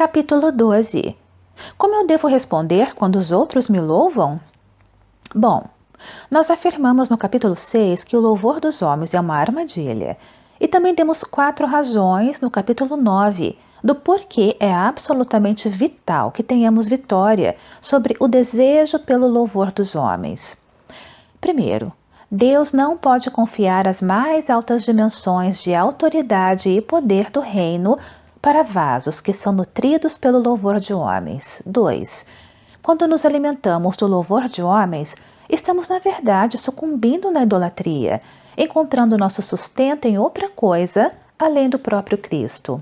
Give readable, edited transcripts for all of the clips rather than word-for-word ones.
Capítulo 12. Como eu devo responder quando os outros me louvam? Bom, nós afirmamos no capítulo 6 que o louvor dos homens é uma armadilha. E também temos 4 razões no capítulo 9 do porquê é absolutamente vital que tenhamos vitória sobre o desejo pelo louvor dos homens. Primeiro, Deus não pode confiar as mais altas dimensões de autoridade e poder do reino para vasos que são nutridos pelo louvor de homens. 2. Quando nos alimentamos do louvor de homens, estamos na verdade sucumbindo na idolatria, encontrando nosso sustento em outra coisa além do próprio Cristo.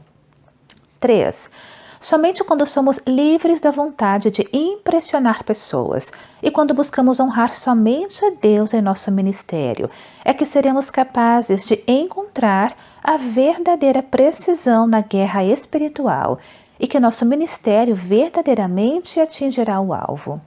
3. Somente quando somos livres da vontade de impressionar pessoas e quando buscamos honrar somente a Deus em nosso ministério, é que seremos capazes de encontrar a verdadeira precisão na guerra espiritual e que nosso ministério verdadeiramente atingirá o alvo.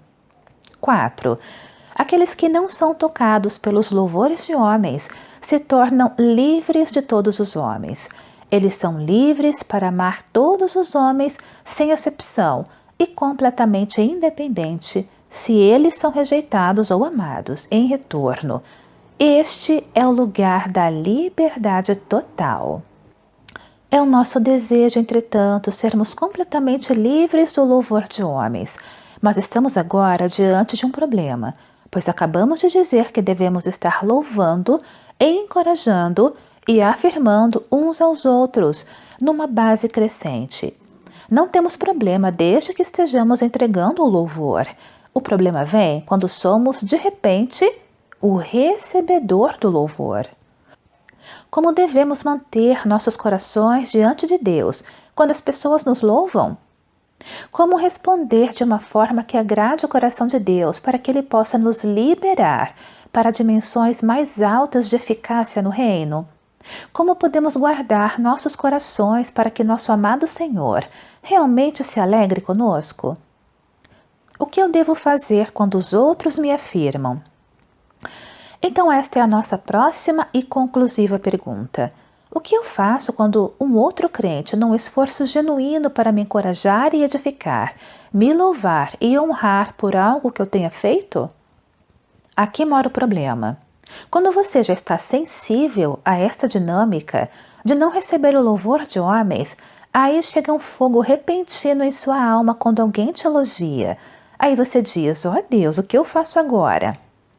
4. Aqueles que não são tocados pelos louvores de homens se tornam livres de todos os homens. Eles são livres para amar todos os homens sem acepção e completamente independente se eles são rejeitados ou amados em retorno. Este é o lugar da liberdade total. É o nosso desejo, entretanto, sermos completamente livres do louvor de homens, mas estamos agora diante de um problema, pois acabamos de dizer que devemos estar louvando, encorajando e afirmando uns aos outros numa base crescente. Não temos problema desde que estejamos entregando o louvor. O problema vem quando somos, de repente, o recebedor do louvor. Como devemos manter nossos corações diante de Deus quando as pessoas nos louvam? Como responder de uma forma que agrade o coração de Deus para que Ele possa nos liberar para dimensões mais altas de eficácia no reino? Como podemos guardar nossos corações para que nosso amado Senhor realmente se alegre conosco? O que eu devo fazer quando os outros me afirmam? Então esta é a nossa próxima e conclusiva pergunta. O que eu faço quando um outro crente, num esforço genuíno para me encorajar e edificar, me louvar e honrar por algo que eu tenha feito? Aqui mora o problema. Quando você já está sensível a esta dinâmica de não receber o louvor de homens, aí chega um fogo repentino em sua alma quando alguém te elogia. Aí você diz, ó Deus, o que eu faço agora?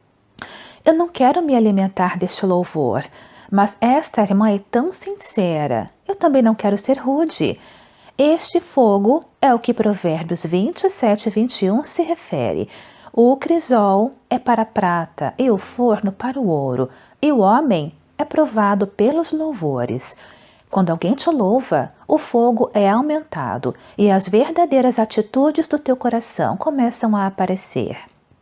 Eu não quero me alimentar deste louvor, mas esta irmã é tão sincera. Eu também não quero ser rude. Este fogo é o que Provérbios 27 e 21 se refere. O crisol é para a prata e o forno para o ouro, e o homem é provado pelos louvores. Quando alguém te louva, o fogo é aumentado e as verdadeiras atitudes do teu coração começam a aparecer.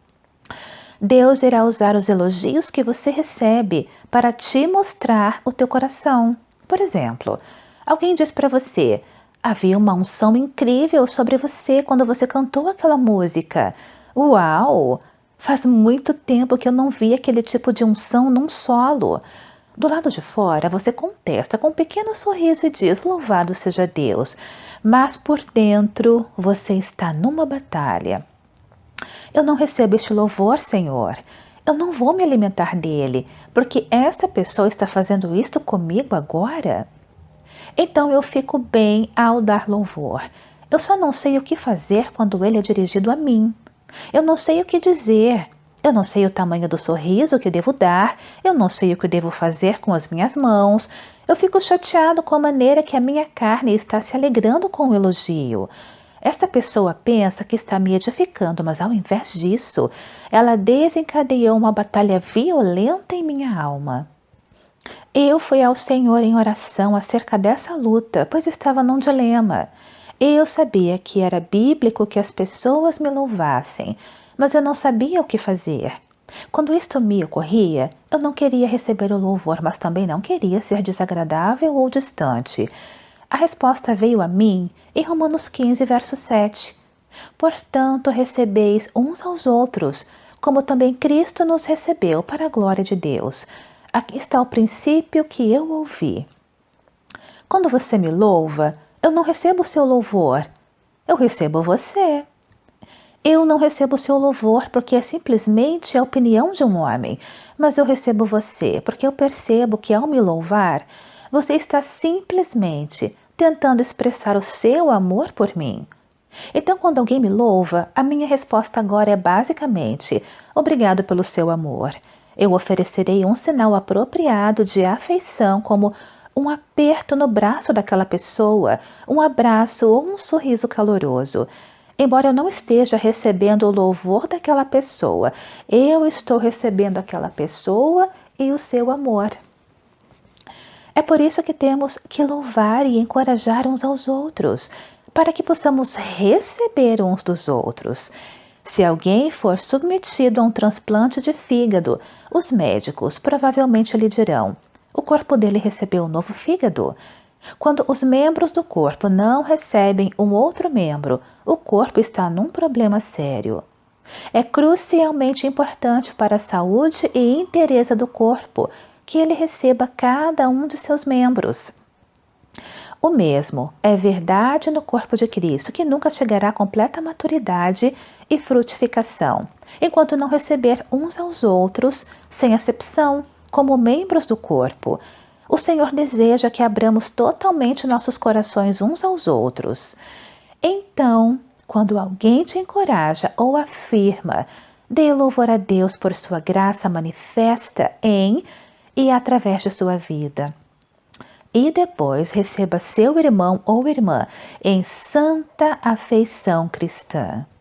Deus irá usar os elogios que você recebe para te mostrar o teu coração. Por exemplo, alguém diz para você, havia uma unção incrível sobre você quando você cantou aquela música. Uau! Faz muito tempo que eu não vi aquele tipo de unção num solo. Do lado de fora, você contesta com um pequeno sorriso e diz, louvado seja Deus. Mas por dentro, você está numa batalha. Eu não recebo este louvor, Senhor. Eu não vou me alimentar dele, porque esta pessoa está fazendo isto comigo agora. Então eu fico bem ao dar louvor. Eu só não sei o que fazer quando ele é dirigido a mim. Eu não sei o que dizer. Eu não sei o tamanho do sorriso que devo dar. Eu não sei o que devo fazer com as minhas mãos. Eu fico chateado com a maneira que a minha carne está se alegrando com o elogio. Esta pessoa pensa que está me edificando, mas ao invés disso, ela desencadeou uma batalha violenta em minha alma. Eu fui ao Senhor em oração acerca dessa luta, pois estava num dilema. Eu sabia que era bíblico que as pessoas me louvassem, mas eu não sabia o que fazer. Quando isto me ocorria, eu não queria receber o louvor, mas também não queria ser desagradável ou distante. A resposta veio a mim em Romanos 15, verso 7. Portanto, recebeis uns aos outros, como também Cristo nos recebeu para a glória de Deus. Aqui está o princípio que eu ouvi. Quando você me louva, eu não recebo o seu louvor. Eu recebo você. Eu não recebo seu louvor porque é simplesmente a opinião de um homem, mas eu recebo você porque eu percebo que ao me louvar, você está simplesmente tentando expressar o seu amor por mim. Então, quando alguém me louva, a minha resposta agora é basicamente: obrigado pelo seu amor. Eu oferecerei um sinal apropriado de afeição, como um aperto no braço daquela pessoa, um abraço ou um sorriso caloroso. Embora eu não esteja recebendo o louvor daquela pessoa, eu estou recebendo aquela pessoa e o seu amor. É por isso que temos que louvar e encorajar uns aos outros, para que possamos receber uns dos outros. Se alguém for submetido a um transplante de fígado, os médicos provavelmente lhe dirão: o corpo dele recebeu um novo fígado. Quando os membros do corpo não recebem um outro membro, o corpo está num problema sério. É crucialmente importante para a saúde e inteireza do corpo que ele receba cada um de seus membros. O mesmo é verdade no corpo de Cristo, que nunca chegará à completa maturidade e frutificação, enquanto não receber uns aos outros, sem acepção, como membros do corpo. O Senhor deseja que abramos totalmente nossos corações uns aos outros. Então, quando alguém te encoraja ou afirma, dê louvor a Deus por sua graça manifesta em e através de sua vida. E depois receba seu irmão ou irmã em santa afeição cristã.